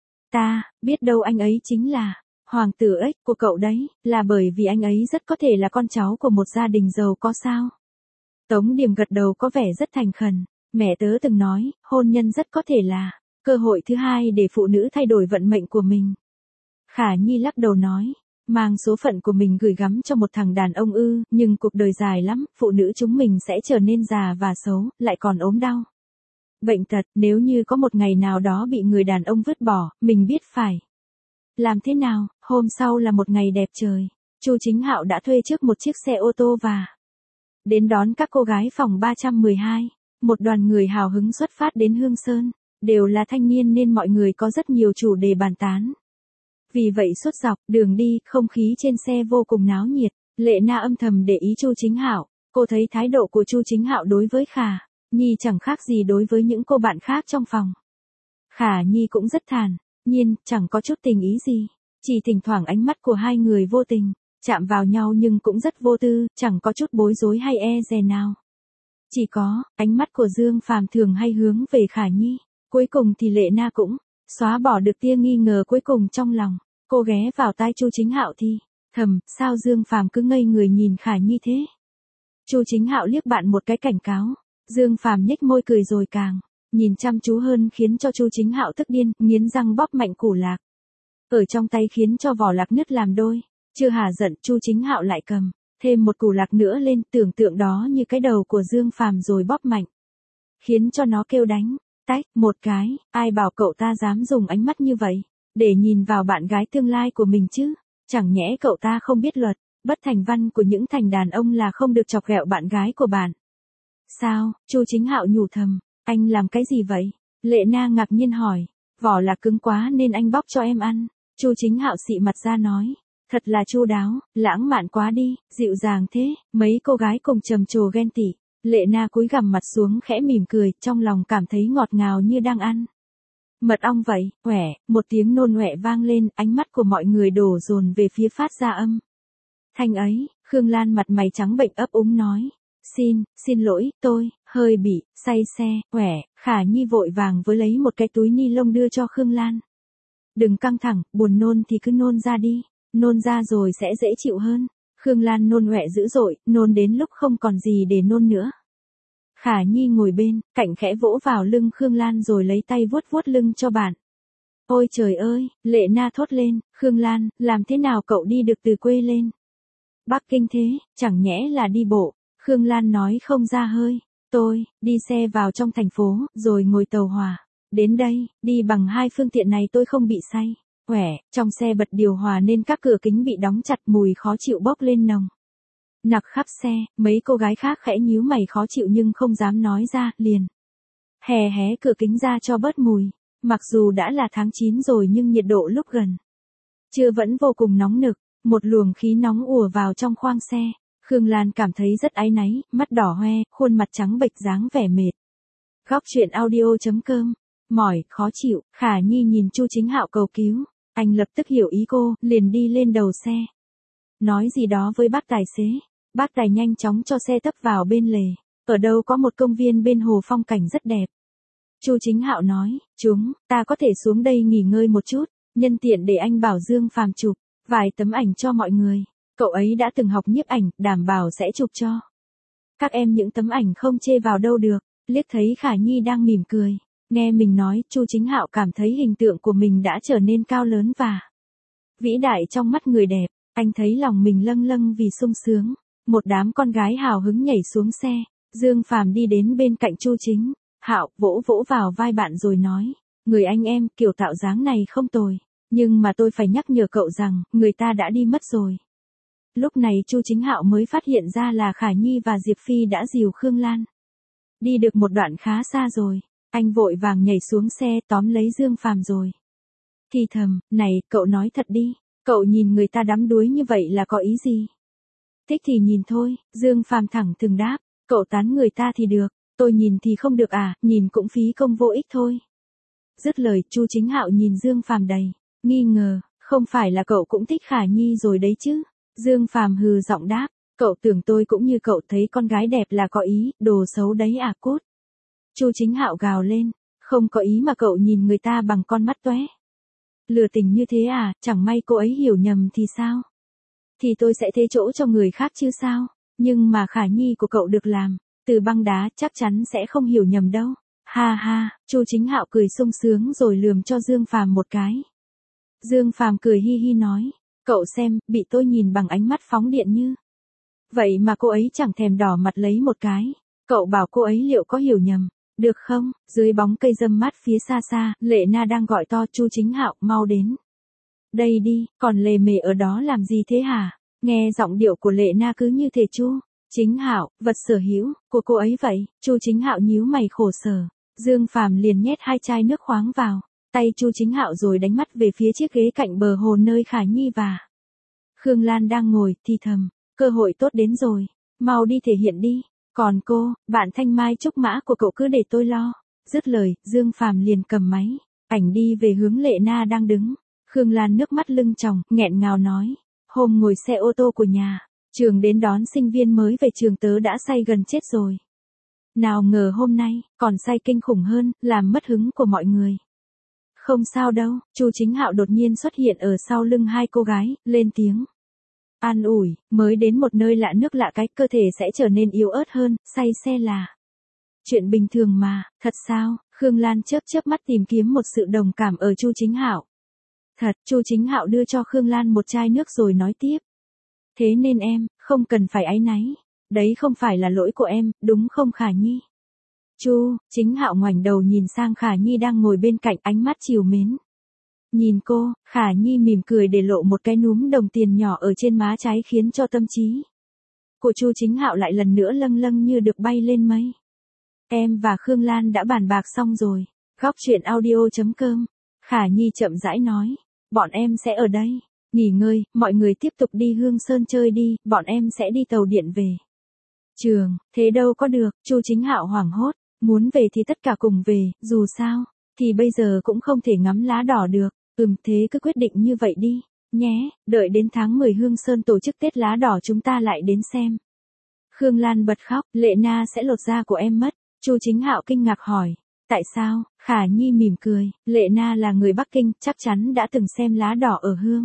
ta, biết đâu anh ấy chính là hoàng tử ếch của cậu đấy, là bởi vì anh ấy rất có thể là con cháu của một gia đình giàu có sao. Tống Điềm gật đầu có vẻ rất thành khẩn. Mẹ tớ từng nói, hôn nhân rất có thể là cơ hội thứ hai để phụ nữ thay đổi vận mệnh của mình. Khả Nhi lắc đầu nói, mang số phận của mình gửi gắm cho một thằng đàn ông ư, nhưng cuộc đời dài lắm, phụ nữ chúng mình sẽ trở nên già và xấu, lại còn ốm đau. Bệnh tật, nếu như có một ngày nào đó bị người đàn ông vứt bỏ, mình biết phải làm thế nào. Hôm sau là một ngày đẹp trời. Chu Chính Hạo đã thuê trước một chiếc xe ô tô và đến đón các cô gái phòng ba trăm mười hai. Một đoàn người hào hứng xuất phát đến Hương Sơn. Đều là thanh niên nên mọi người có rất nhiều chủ đề bàn tán. Vì vậy suốt dọc đường đi, không khí trên xe vô cùng náo nhiệt. Lệ Na âm thầm để ý Chu Chính Hạo. Cô thấy thái độ của Chu Chính Hạo đối với Khả Nhi chẳng khác gì đối với những cô bạn khác trong phòng. Khả Nhi cũng rất thản nhiên, chẳng có chút tình ý gì. Chỉ thỉnh thoảng ánh mắt của hai người vô tình chạm vào nhau nhưng cũng rất vô tư, chẳng có chút bối rối hay e dè nào. Chỉ có ánh mắt của Dương Phàm thường hay hướng về Khả Nhi. Cuối cùng thì Lệ Na cũng xóa bỏ được tia nghi ngờ cuối cùng trong lòng. Cô ghé vào tai Chu Chính Hạo thì thầm, sao Dương Phàm cứ ngây người nhìn Khả Nhi thế? Chu Chính Hạo liếc bạn một cái cảnh cáo. Dương Phàm nhếch môi cười rồi càng nhìn chăm chú hơn khiến cho Chu Chính Hạo tức điên, nghiến răng bóp mạnh củ lạc ở trong tay khiến cho vỏ lạc nứt làm đôi. Chưa hả giận, Chu Chính Hạo lại cầm thêm một củ lạc nữa lên, tưởng tượng đó như cái đầu của Dương Phàm rồi bóp mạnh, khiến cho nó kêu đánh tách một cái. Ai bảo cậu ta dám dùng ánh mắt như vậy để nhìn vào bạn gái tương lai của mình chứ? Chẳng nhẽ cậu ta không biết luật bất thành văn của những thành đàn ông là không được chọc ghẹo bạn gái của bạn sao? Chu Chính Hạo nhủ thầm, anh làm cái gì vậy? Lệ Na ngạc nhiên hỏi, vỏ lạc cứng quá nên anh bóc cho em ăn. Chu Chính Hạo xị mặt ra nói, thật là chu đáo, lãng mạn quá đi, dịu dàng thế. Mấy cô gái cùng trầm trồ ghen tị. Lệ Na cúi gằm mặt xuống khẽ mỉm cười, trong lòng cảm thấy ngọt ngào như đang ăn mật ong vậy. Quẻ, một tiếng nôn ọe vang lên, ánh mắt của mọi người đổ dồn về phía phát ra âm thanh ấy. Khương Lan mặt mày trắng bệch ấp úng nói, xin, xin lỗi, tôi hơi bị say xe. Quẻ, Khả Nhi vội vàng với lấy một cái túi ni lông đưa cho Khương Lan. Đừng căng thẳng, buồn nôn thì cứ nôn ra đi, nôn ra rồi sẽ dễ chịu hơn. Khương Lan nôn ọe dữ dội, nôn đến lúc không còn gì để nôn nữa. Khả Nhi ngồi bên cạnh khẽ vỗ vào lưng Khương Lan rồi lấy tay vuốt vuốt lưng cho bạn. Ôi trời ơi, Lệ Na thốt lên, Khương Lan, làm thế nào cậu đi được từ quê lên Bắc Kinh thế, chẳng nhẽ là đi bộ? Khương Lan nói không ra hơi, tôi đi xe vào trong thành phố, rồi ngồi tàu hỏa đến đây, đi bằng hai phương tiện này tôi không bị say. Quẻ, trong xe bật điều hòa nên các cửa kính bị đóng chặt, mùi khó chịu bốc lên nồng nặc khắp xe. Mấy cô gái khác khẽ nhíu mày khó chịu nhưng không dám nói ra, liền hé hé cửa kính ra cho bớt mùi. Mặc dù đã là tháng chín rồi nhưng nhiệt độ lúc gần trưa vẫn vô cùng nóng nực, một luồng khí nóng ùa vào trong khoang xe. Khương Lan cảm thấy rất áy náy, mắt đỏ hoe, khuôn mặt trắng bệch dáng vẻ mệt. Góc truyện audio chấm com. Mỏi, khó chịu. Khả Nhi nhìn Chu Chính Hạo cầu cứu. Anh lập tức hiểu ý cô, liền đi lên đầu xe, nói gì đó với bác tài xế. Bác tài nhanh chóng cho xe tấp vào bên lề. Ở đâu có một công viên bên hồ phong cảnh rất đẹp. Chu Chính Hạo nói, chúng ta có thể xuống đây nghỉ ngơi một chút. Nhân tiện để anh bảo Dương Phàm chụp vài tấm ảnh cho mọi người. Cậu ấy đã từng học nhiếp ảnh, đảm bảo sẽ chụp cho các em những tấm ảnh không chê vào đâu được. Liếc thấy Khả Nhi đang mỉm cười, nghe mình nói, Chu Chính Hạo cảm thấy hình tượng của mình đã trở nên cao lớn và vĩ đại trong mắt người đẹp. Anh thấy lòng mình lâng lâng vì sung sướng. Một đám con gái hào hứng nhảy xuống xe. Dương Phàm đi đến bên cạnh Chu Chính Hạo, vỗ vỗ vào vai bạn rồi nói, người anh em, kiểu tạo dáng này không tồi. Nhưng mà tôi phải nhắc nhở cậu rằng, người ta đã đi mất rồi. Lúc này Chu Chính Hạo mới phát hiện ra là Khả Nhi và Diệp Phi đã dìu Khương Lan đi được một đoạn khá xa rồi. Anh vội vàng nhảy xuống xe tóm lấy Dương Phàm rồi thì thầm, này, cậu nói thật đi, cậu nhìn người ta đắm đuối như vậy là có ý gì? Thích thì nhìn thôi. Dương Phàm thẳng thừng đáp, cậu tán người ta thì được, tôi nhìn thì không được à, nhìn cũng phí công vô ích thôi. Dứt lời, Chu Chính Hạo nhìn Dương Phàm đầy nghi ngờ, không phải là cậu cũng thích Khả Nhi rồi đấy chứ? Dương Phàm hừ giọng đáp, cậu tưởng tôi cũng như cậu thấy con gái đẹp là có ý, đồ xấu đấy à cút. Chu Chính Hạo gào lên, không có ý mà cậu nhìn người ta bằng con mắt tóe lừa tình như thế à, chẳng may cô ấy hiểu nhầm thì sao? Thì tôi sẽ thế chỗ cho người khác chứ sao? Nhưng mà Khả Nhi của cậu được làm từ băng đá, chắc chắn sẽ không hiểu nhầm đâu. Ha ha, Chu Chính Hạo cười sung sướng rồi lườm cho Dương Phàm một cái. Dương Phàm cười hi hi nói, cậu xem, bị tôi nhìn bằng ánh mắt phóng điện như vậy mà cô ấy chẳng thèm đỏ mặt lấy một cái. Cậu bảo cô ấy liệu có hiểu nhầm được không? Dưới bóng cây râm mát phía xa xa, Lệ Na đang gọi to, Chu Chính Hạo, mau đến đây đi, còn lề mề ở đó làm gì thế hả? Nghe giọng điệu của Lệ Na cứ như thể Chu Chính Hạo, vật sở hữu của cô ấy vậy. Chu Chính Hạo nhíu mày khổ sở. Dương Phàm liền nhét hai chai nước khoáng vào tay Chu Chính Hạo rồi đánh mắt về phía chiếc ghế cạnh bờ hồ nơi Khả Nhi và Khương Lan đang ngồi, thì thầm, cơ hội tốt đến rồi, mau đi thể hiện đi. Còn cô, bạn thanh mai trúc mã của cậu cứ để tôi lo. Dứt lời, Dương Phàm liền cầm máy ảnh đi về hướng Lệ Na đang đứng. Khương Lan nước mắt lưng tròng, nghẹn ngào nói, hôm ngồi xe ô tô của nhà trường đến đón sinh viên mới về trường tớ đã say gần chết rồi. Nào ngờ hôm nay, còn say kinh khủng hơn, làm mất hứng của mọi người. Không sao đâu, Chu Chính Hạo đột nhiên xuất hiện ở sau lưng hai cô gái, lên tiếng an ủi, mới đến một nơi lạ nước lạ cái, cơ thể sẽ trở nên yếu ớt hơn, say xe là chuyện bình thường mà. Thật sao? Khương Lan chớp chớp mắt tìm kiếm một sự đồng cảm ở Chu Chính Hạo. Thật, Chu Chính Hạo đưa cho Khương Lan một chai nước rồi nói tiếp. Thế nên em, không cần phải áy náy. Đấy không phải là lỗi của em, đúng không Khả Nhi? Chu Chính Hạo ngoảnh đầu nhìn sang Khả Nhi đang ngồi bên cạnh, ánh mắt trìu mến. Nhìn cô, Khả Nhi mỉm cười để lộ một cái núm đồng tiền nhỏ ở trên má trái khiến cho tâm trí của Chu Chính Hạo lại lần nữa lâng lâng như được bay lên mây. Em và Khương Lan đã bàn bạc xong rồi. Góc truyện audio chấm com. Khả Nhi chậm rãi nói, bọn em sẽ ở đây nghỉ ngơi, mọi người tiếp tục đi Hương Sơn chơi đi, bọn em sẽ đi tàu điện về trường. Thế đâu có được, Chu Chính Hạo hoảng hốt, muốn về thì tất cả cùng về, dù sao thì bây giờ cũng không thể ngắm lá đỏ được. Ừm, thế cứ quyết định như vậy đi nhé, đợi đến tháng mười Hương Sơn tổ chức Tết lá đỏ chúng ta lại đến xem. Khương Lan bật khóc, Lệ Na sẽ lột da của em mất. Chu Chính Hạo kinh ngạc hỏi, tại sao? Khả Nhi mỉm cười, Lệ Na là người Bắc Kinh, chắc chắn đã từng xem lá đỏ ở Hương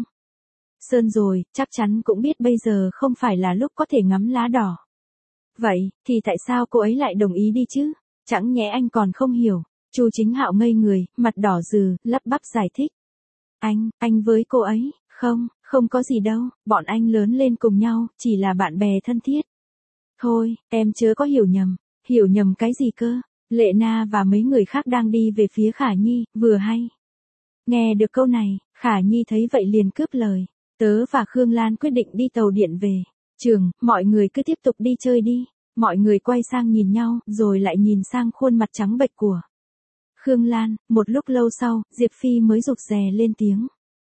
Sơn rồi, chắc chắn cũng biết bây giờ không phải là lúc có thể ngắm lá đỏ. Vậy, thì tại sao cô ấy lại đồng ý đi chứ? Chẳng nhẽ anh còn không hiểu? Chu Chính Hạo ngây người, mặt đỏ rừ, lắp bắp giải thích. Anh, anh với cô ấy, không, không có gì đâu, bọn anh lớn lên cùng nhau, chỉ là bạn bè thân thiết. Thôi, em chớ có hiểu nhầm. Hiểu nhầm cái gì cơ? Lệ Na và mấy người khác đang đi về phía Khả Nhi, vừa hay nghe được câu này, Khả Nhi thấy vậy liền cướp lời. Tớ và Khương Lan quyết định đi tàu điện về trường, mọi người cứ tiếp tục đi chơi đi. Mọi người quay sang nhìn nhau, rồi lại nhìn sang khuôn mặt trắng bệch của Khương Lan. Một lúc lâu sau, Diệp Phi mới rụt rè lên tiếng.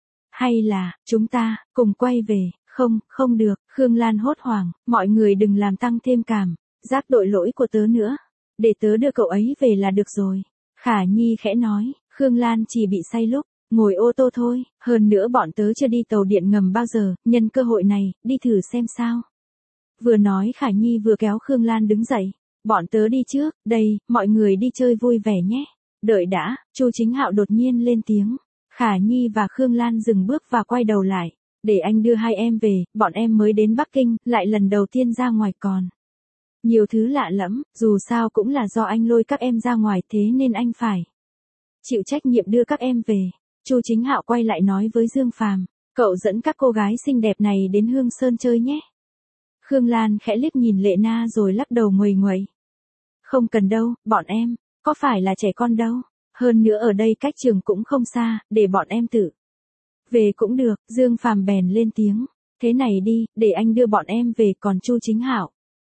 Hay là, chúng ta, cùng quay về? Không, không được. Khương Lan hốt hoảng, mọi người đừng làm tăng thêm cảm giác tội lỗi của tớ nữa. Để tớ đưa cậu ấy về là được rồi. Khả Nhi khẽ nói, Khương Lan chỉ bị say lúc ngồi ô tô thôi, hơn nữa bọn tớ chưa đi tàu điện ngầm bao giờ, nhân cơ hội này, đi thử xem sao. Vừa nói Khả Nhi vừa kéo Khương Lan đứng dậy. Bọn tớ đi trước, đây, mọi người đi chơi vui vẻ nhé. Đợi đã, Chu Chính Hạo đột nhiên lên tiếng. Khả Nhi và Khương Lan dừng bước và quay đầu lại. Để anh đưa hai em về, bọn em mới đến Bắc Kinh, lại lần đầu tiên ra ngoài còn. Nhiều thứ lạ lẫm, dù sao cũng là do anh lôi các em ra ngoài thế nên anh phải chịu trách nhiệm đưa các em về. Chu Chính Hạo quay lại nói với Dương Phàm, cậu dẫn các cô gái xinh đẹp này đến Hương Sơn chơi nhé. Khương Lan khẽ liếc nhìn Lệ Na rồi lắc đầu nguầy nguậy. Không cần đâu, bọn em, có phải là trẻ con đâu. Hơn nữa ở đây cách trường cũng không xa, để bọn em tự về cũng được. Dương Phàm bèn lên tiếng, thế này đi, để anh đưa bọn em về, còn Chu Chính Hạo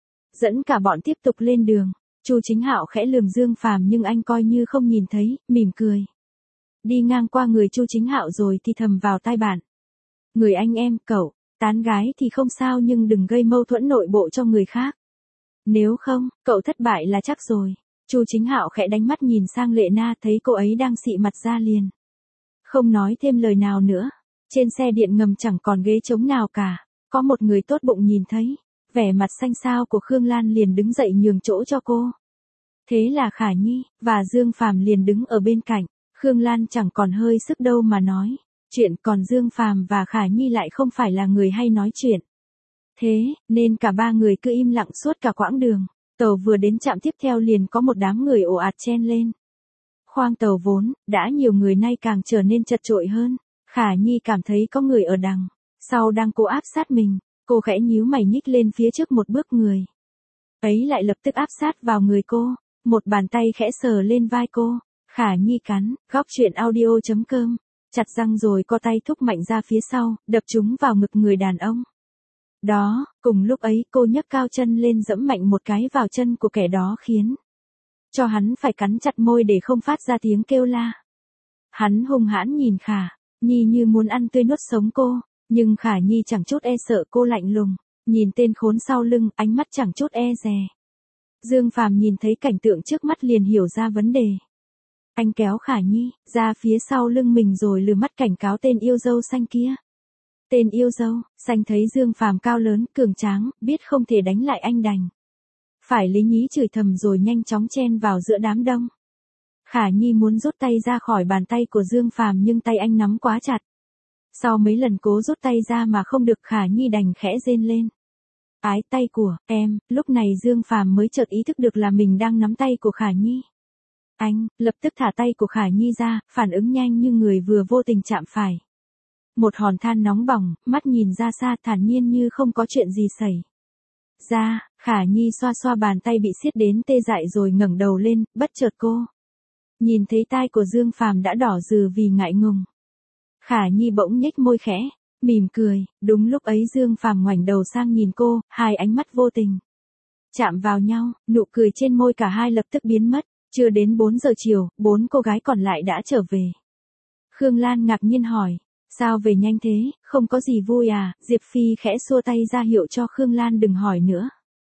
dẫn cả bọn tiếp tục lên đường. Chu Chính Hạo khẽ lườm Dương Phàm nhưng anh coi như không nhìn thấy, mỉm cười. Đi ngang qua người Chu Chính Hạo rồi thì thầm vào tai bạn. Người anh em, cậu, tán gái thì không sao nhưng đừng gây mâu thuẫn nội bộ cho người khác. Nếu không, cậu thất bại là chắc rồi. Chu Chính Hạo khẽ đánh mắt nhìn sang Lệ Na, thấy cô ấy đang xị mặt ra liền. Không nói thêm lời nào nữa. Trên xe điện ngầm chẳng còn ghế trống nào cả. Có một người tốt bụng nhìn thấy vẻ mặt xanh xao của Khương Lan liền đứng dậy nhường chỗ cho cô. Thế là Khả Nhi và Dương Phàm liền đứng ở bên cạnh. Khương Lan chẳng còn hơi sức đâu mà nói chuyện, còn Dương Phàm và Khả Nhi lại không phải là người hay nói chuyện. Thế nên cả ba người cứ im lặng suốt cả quãng đường. Tàu vừa đến trạm tiếp theo liền có một đám người ồ ạt chen lên. Khoang tàu vốn đã nhiều người nay càng trở nên chật chội hơn. Khả Nhi cảm thấy có người ở đằng sau đang cố áp sát mình. Cô khẽ nhíu mày nhích lên phía trước một bước, người ấy lại lập tức áp sát vào người cô. Một bàn tay khẽ sờ lên vai cô. Khả Nhi cắn, góc truyện audio chấm com. Chặt răng rồi co tay thúc mạnh ra phía sau, đập chúng vào ngực người đàn ông. Đó, cùng lúc ấy cô nhấc cao chân lên giẫm mạnh một cái vào chân của kẻ đó khiến cho hắn phải cắn chặt môi để không phát ra tiếng kêu la. Hắn hung hãn nhìn Khả Nhi như muốn ăn tươi nuốt sống cô, nhưng Khả Nhi chẳng chút e sợ, cô lạnh lùng nhìn tên khốn sau lưng, ánh mắt chẳng chút e dè. Dương Phàm nhìn thấy cảnh tượng trước mắt liền hiểu ra vấn đề. Anh kéo Khả Nhi ra phía sau lưng mình rồi lườm mắt cảnh cáo tên yêu dâu xanh kia. Tên yêu dâu xanh thấy Dương Phàm cao lớn, cường tráng, biết không thể đánh lại anh đành phải lý nhí chửi thầm rồi nhanh chóng chen vào giữa đám đông. Khả Nhi muốn rút tay ra khỏi bàn tay của Dương Phàm nhưng tay anh nắm quá chặt. Sau mấy lần cố rút tay ra mà không được, Khả Nhi đành khẽ rên lên. Ái, tay của em. Lúc này Dương Phàm mới chợt ý thức được là mình đang nắm tay của Khả Nhi. Anh lập tức thả tay của Khả Nhi ra, phản ứng nhanh như người vừa vô tình chạm phải một hòn than nóng bỏng, mắt nhìn ra xa thản nhiên như không có chuyện gì xảy ra. Khả Nhi xoa xoa bàn tay bị siết đến tê dại rồi ngẩng đầu lên, bất chợt cô nhìn thấy tai của Dương Phàm đã đỏ rừ vì ngại ngùng. Khả Nhi bỗng nhếch môi khẽ mỉm cười. Đúng lúc ấy Dương Phàm ngoảnh đầu sang nhìn cô, hai ánh mắt vô tình chạm vào nhau, nụ cười trên môi cả hai lập tức biến mất. Chưa đến bốn giờ chiều, bốn cô gái còn lại đã trở về. Khương Lan ngạc nhiên hỏi, sao về nhanh thế, không có gì vui à? Diệp Phi khẽ xua tay ra hiệu cho Khương Lan đừng hỏi nữa.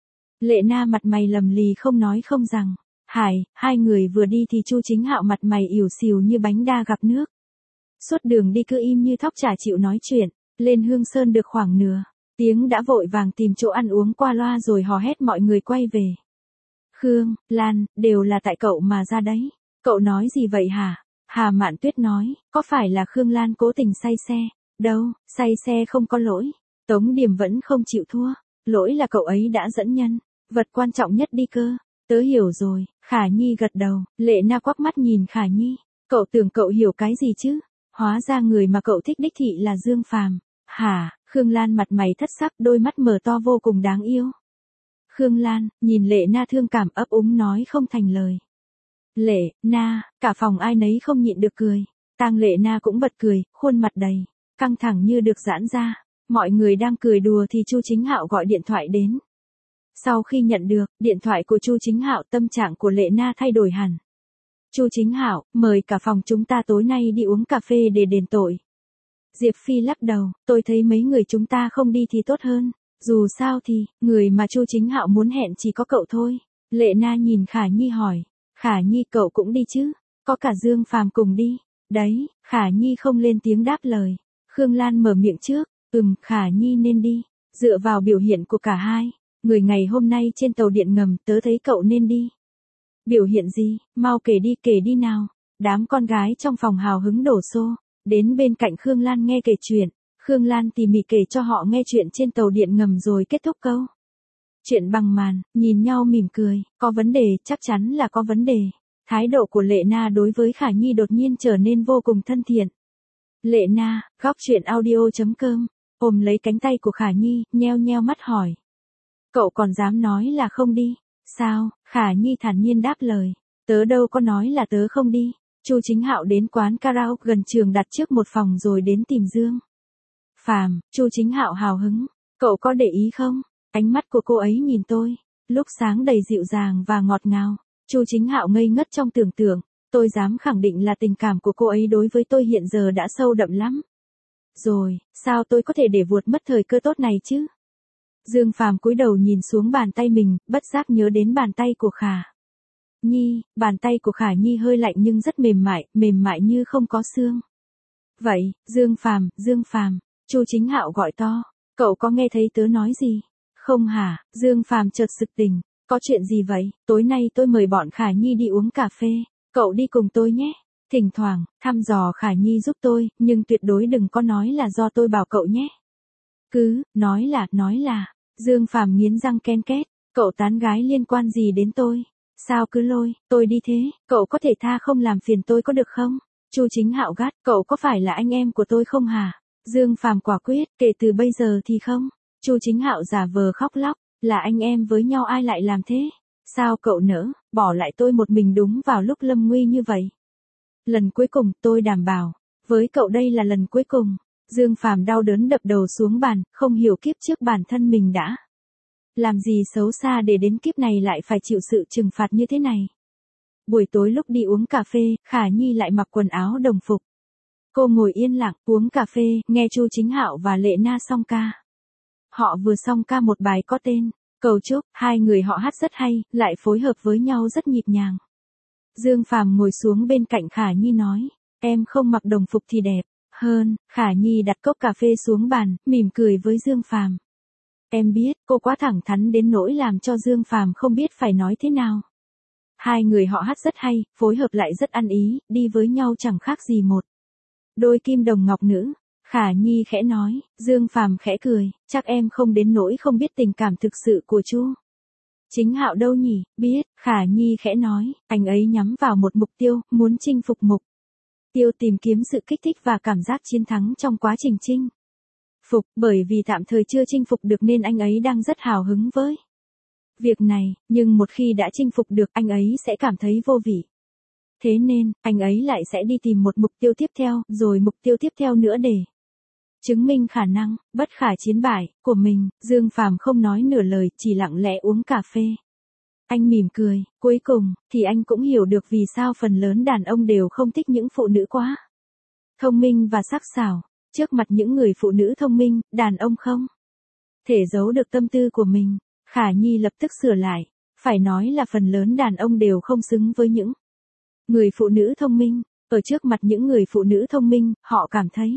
Lệ Na mặt mày lầm lì không nói không rằng. Hải, hai người vừa đi thì Chu Chính Hạo mặt mày ỉu xìu như bánh đa gặp nước. Suốt đường đi cứ im như thóc chả chịu nói chuyện. Lên Hương Sơn được khoảng nửa tiếng đã vội vàng tìm chỗ ăn uống qua loa rồi hò hét mọi người quay về. Khương, Lan, đều là tại cậu mà ra đấy. Cậu nói gì vậy hả? Hà Mạn Tuyết nói, có phải là Khương Lan cố tình say xe? Đâu, say xe không có lỗi. Tống Điềm vẫn không chịu thua. Lỗi là cậu ấy đã dẫn nhân vật quan trọng nhất đi cơ. Tớ hiểu rồi. Khả Nhi gật đầu. Lệ Na quắc mắt nhìn Khả Nhi. Cậu tưởng cậu hiểu cái gì chứ? Hóa ra người mà cậu thích đích thị là Dương Phàm. Hả? Khương Lan mặt mày thất sắc, đôi mắt mở to vô cùng đáng yêu. Khương Lan nhìn Lệ Na thương cảm ấp úng nói không thành lời. Lệ Na, cả phòng ai nấy không nhịn được cười. Tang Lệ Na cũng bật cười, khuôn mặt đầy căng thẳng như được giãn ra. Mọi người đang cười đùa thì Chu Chính Hạo gọi điện thoại đến. Sau khi nhận được điện thoại của Chu Chính Hạo, tâm trạng của Lệ Na thay đổi hẳn. Chu Chính Hạo, mời cả phòng chúng ta tối nay đi uống cà phê để đền tội. Diệp Phi lắc đầu, tôi thấy mấy người chúng ta không đi thì tốt hơn. Dù sao thì, người mà Chu Chính Hạo muốn hẹn chỉ có cậu thôi. Lệ Na nhìn Khả Nhi hỏi, Khả Nhi cậu cũng đi chứ? Có cả Dương Phàm cùng đi. Đấy, Khả Nhi không lên tiếng đáp lời. Khương Lan mở miệng trước, ừm, Khả Nhi nên đi. Dựa vào biểu hiện của cả hai người ngày hôm nay trên tàu điện ngầm, tớ thấy cậu nên đi. Biểu hiện gì? Mau kể đi, kể đi nào. Đám con gái trong phòng hào hứng đổ xô đến bên cạnh Khương Lan nghe kể chuyện. Khương Lan tỉ mỉ kể cho họ nghe chuyện trên tàu điện ngầm rồi kết thúc câu chuyện bằng màn, nhìn nhau mỉm cười, có vấn đề, chắc chắn là có vấn đề. Thái độ của Lệ Na đối với Khả Nhi đột nhiên trở nên vô cùng thân thiện. Lệ Na, góc chuyện audio chấm com, ôm lấy cánh tay của Khả Nhi, nheo nheo mắt hỏi. Cậu còn dám nói là không đi, sao? Khả Nhi thản nhiên đáp lời, tớ đâu có nói là tớ không đi. Chu Chính Hạo đến quán karaoke gần trường đặt trước một phòng rồi đến tìm Dương Phàm. Chu Chính Hạo hào hứng, cậu có để ý không? Ánh mắt của cô ấy nhìn tôi, lúc sáng đầy dịu dàng và ngọt ngào. Chu Chính Hạo ngây ngất trong tưởng tượng, tôi dám khẳng định là tình cảm của cô ấy đối với tôi hiện giờ đã sâu đậm lắm. Rồi, sao tôi có thể để vuột mất thời cơ tốt này chứ? Dương Phàm cúi đầu nhìn xuống bàn tay mình, bất giác nhớ đến bàn tay của Khả Nhi, bàn tay của Khả Nhi hơi lạnh nhưng rất mềm mại, mềm mại như không có xương. Vậy, Dương Phàm, Dương Phàm, Chu Chính Hạo gọi to, cậu có nghe thấy tớ nói gì? Không hả? Dương Phàm chợt sực tỉnh, có chuyện gì vậy? Tối nay tôi mời bọn Khả Nhi đi uống cà phê, cậu đi cùng tôi nhé. Thỉnh thoảng, thăm dò Khả Nhi giúp tôi, nhưng tuyệt đối đừng có nói là do tôi bảo cậu nhé. Cứ, nói là, nói là, Dương Phàm nghiến răng ken két, cậu tán gái liên quan gì đến tôi? Sao cứ lôi tôi đi thế, cậu có thể tha không làm phiền tôi có được không? Chu Chính Hạo gắt, cậu có phải là anh em của tôi không hả? Dương Phàm quả quyết, kể từ bây giờ thì không. Chu Chính Hạo giả vờ khóc lóc, là anh em với nhau ai lại làm thế? Sao cậu nỡ, bỏ lại tôi một mình đúng vào lúc lâm nguy như vậy? Lần cuối cùng, tôi đảm bảo, với cậu đây là lần cuối cùng. Dương Phàm đau đớn đập đầu xuống bàn, không hiểu kiếp trước bản thân mình đã làm gì xấu xa để đến kiếp này lại phải chịu sự trừng phạt như thế này. Buổi tối lúc đi uống cà phê, Khả Nhi lại mặc quần áo đồng phục. Cô ngồi yên lặng, uống cà phê, nghe Chu Chính Hạo và Lệ Na song ca. Họ vừa song ca một bài có tên Cầu Chúc, hai người họ hát rất hay, lại phối hợp với nhau rất nhịp nhàng. Dương Phàm ngồi xuống bên cạnh Khả Nhi nói, em không mặc đồng phục thì đẹp hơn. Khả Nhi đặt cốc cà phê xuống bàn, mỉm cười với Dương Phàm. Em biết, cô quá thẳng thắn đến nỗi làm cho Dương Phàm không biết phải nói thế nào. Hai người họ hát rất hay, phối hợp lại rất ăn ý, đi với nhau chẳng khác gì một đôi kim đồng ngọc nữ. Khả Nhi khẽ nói, Dương Phàm khẽ cười, chắc em không đến nỗi không biết tình cảm thực sự của Chu Chính Hạo đâu nhỉ? Biết, Khả Nhi khẽ nói, anh ấy nhắm vào một mục tiêu, muốn chinh phục mục tiêu, tìm kiếm sự kích thích và cảm giác chiến thắng trong quá trình chinh phục, bởi vì tạm thời chưa chinh phục được nên anh ấy đang rất hào hứng với việc này, nhưng một khi đã chinh phục được anh ấy sẽ cảm thấy vô vị. Thế nên, anh ấy lại sẽ đi tìm một mục tiêu tiếp theo, rồi mục tiêu tiếp theo nữa để chứng minh khả năng bất khả chiến bại của mình. Dương Phàm không nói nửa lời, chỉ lặng lẽ uống cà phê. Anh mỉm cười, cuối cùng thì anh cũng hiểu được vì sao phần lớn đàn ông đều không thích những phụ nữ quá thông minh và sắc sảo. Trước mặt những người phụ nữ thông minh, đàn ông không thể giấu được tâm tư của mình. Khả Nhi lập tức sửa lại, phải nói là phần lớn đàn ông đều không xứng với những người phụ nữ thông minh. Ở trước mặt những người phụ nữ thông minh, họ cảm thấy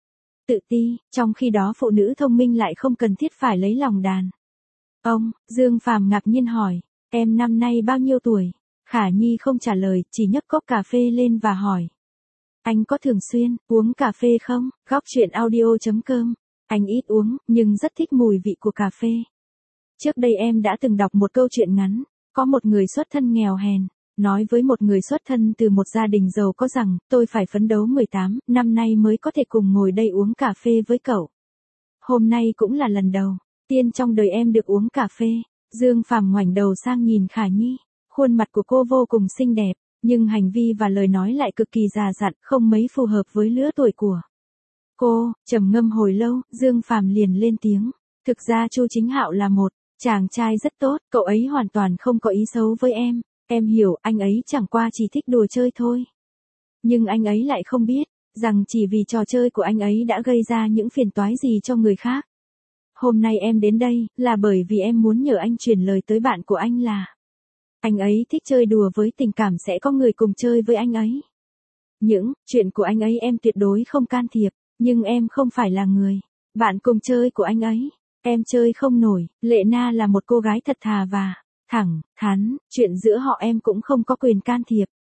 tự ti, trong khi đó phụ nữ thông minh lại không cần thiết phải lấy lòng đàn ông. Dương Phàm ngạc nhiên hỏi, em năm nay bao nhiêu tuổi? Khả Nhi không trả lời, chỉ nhấc cốc cà phê lên và hỏi, anh có thường xuyên uống cà phê không? Góc chuyện audio chấm com. Anh ít uống, nhưng rất thích mùi vị của cà phê. Trước đây em đã từng đọc một câu chuyện ngắn, có một người xuất thân nghèo hèn nói với một người xuất thân từ một gia đình giàu có rằng, tôi phải phấn đấu mười tám năm nay mới có thể cùng ngồi đây uống cà phê với cậu. Hôm nay cũng là lần đầu tiên trong đời em được uống cà phê. Dương Phàm ngoảnh đầu sang nhìn Khả Nhi, khuôn mặt của cô vô cùng xinh đẹp, nhưng hành vi và lời nói lại cực kỳ già dặn, không mấy phù hợp với lứa tuổi của cô. Trầm ngâm hồi lâu, Dương Phàm liền lên tiếng, thực ra Chu Chính Hạo là một chàng trai rất tốt, cậu ấy hoàn toàn không có ý xấu với em. Em hiểu, anh ấy chẳng qua chỉ thích đùa chơi thôi. Nhưng anh ấy lại không biết rằng chỉ vì trò chơi của anh ấy đã gây ra những phiền toái gì cho người khác. Hôm nay em đến đây là bởi vì em muốn nhờ anh truyền lời tới bạn của anh là anh ấy thích chơi đùa với tình cảm, sẽ có người cùng chơi với anh ấy. Những chuyện của anh ấy em tuyệt đối không can thiệp, nhưng em không phải là người bạn cùng chơi của anh ấy. Em chơi không nổi. Lệ Na là một cô gái thật thà và thẳng thắn, chuyện giữa họ em cũng không có quyền can thiệp.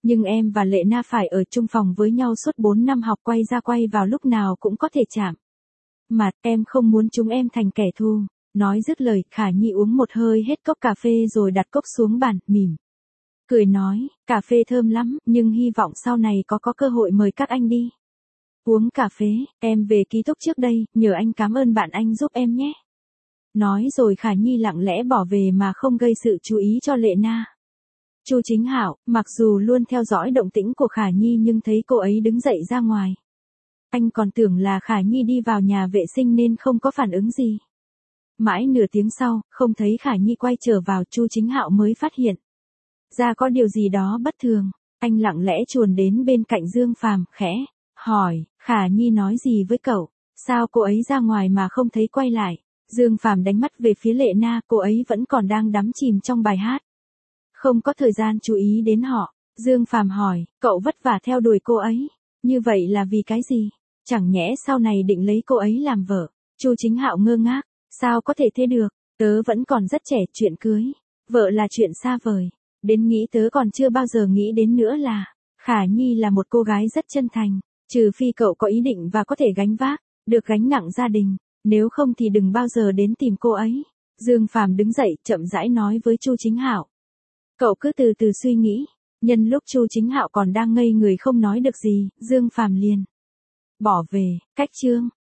Nhưng em và Lệ Na phải ở chung phòng với nhau suốt bốn năm học, quay ra quay vào lúc nào cũng có thể chạm mặt, em không muốn chúng em thành kẻ thù. Nói dứt lời, Khả Nhi uống một hơi hết cốc cà phê rồi đặt cốc xuống bàn, mỉm cười nói, cà phê thơm lắm, nhưng hy vọng sau này có có cơ hội mời các anh đi uống cà phê, em về ký túc trước đây, nhờ anh cảm ơn bạn anh giúp em nhé. Nói rồi Khả Nhi lặng lẽ bỏ về mà không gây sự chú ý cho Lệ Na. Chu Chính Hạo, mặc dù luôn theo dõi động tĩnh của Khả Nhi nhưng thấy cô ấy đứng dậy ra ngoài, anh còn tưởng là Khả Nhi đi vào nhà vệ sinh nên không có phản ứng gì. Mãi nửa tiếng sau, không thấy Khả Nhi quay trở vào, Chu Chính Hạo mới phát hiện ra có điều gì đó bất thường. Anh lặng lẽ chuồn đến bên cạnh Dương Phàm, khẽ hỏi, Khả Nhi nói gì với cậu? Sao cô ấy ra ngoài mà không thấy quay lại? Dương Phàm đánh mắt về phía Lệ Na, cô ấy vẫn còn đang đắm chìm trong bài hát, không có thời gian chú ý đến họ. Dương Phàm hỏi, cậu vất vả theo đuổi cô ấy, như vậy là vì cái gì? Chẳng nhẽ sau này định lấy cô ấy làm vợ? Chu Chính Hạo ngơ ngác, sao có thể thế được, tớ vẫn còn rất trẻ, chuyện cưới vợ là chuyện xa vời, đến nghĩ tớ còn chưa bao giờ nghĩ đến nữa là, Khả Nhi là một cô gái rất chân thành, trừ phi cậu có ý định và có thể gánh vác được gánh nặng gia đình, nếu không thì đừng bao giờ đến tìm cô ấy. Dương Phàm đứng dậy, chậm rãi nói với Chu Chính Hạo, cậu cứ từ từ suy nghĩ. Nhân lúc Chu Chính Hạo còn đang ngây người không nói được gì, Dương Phàm liền bỏ về. Cách chương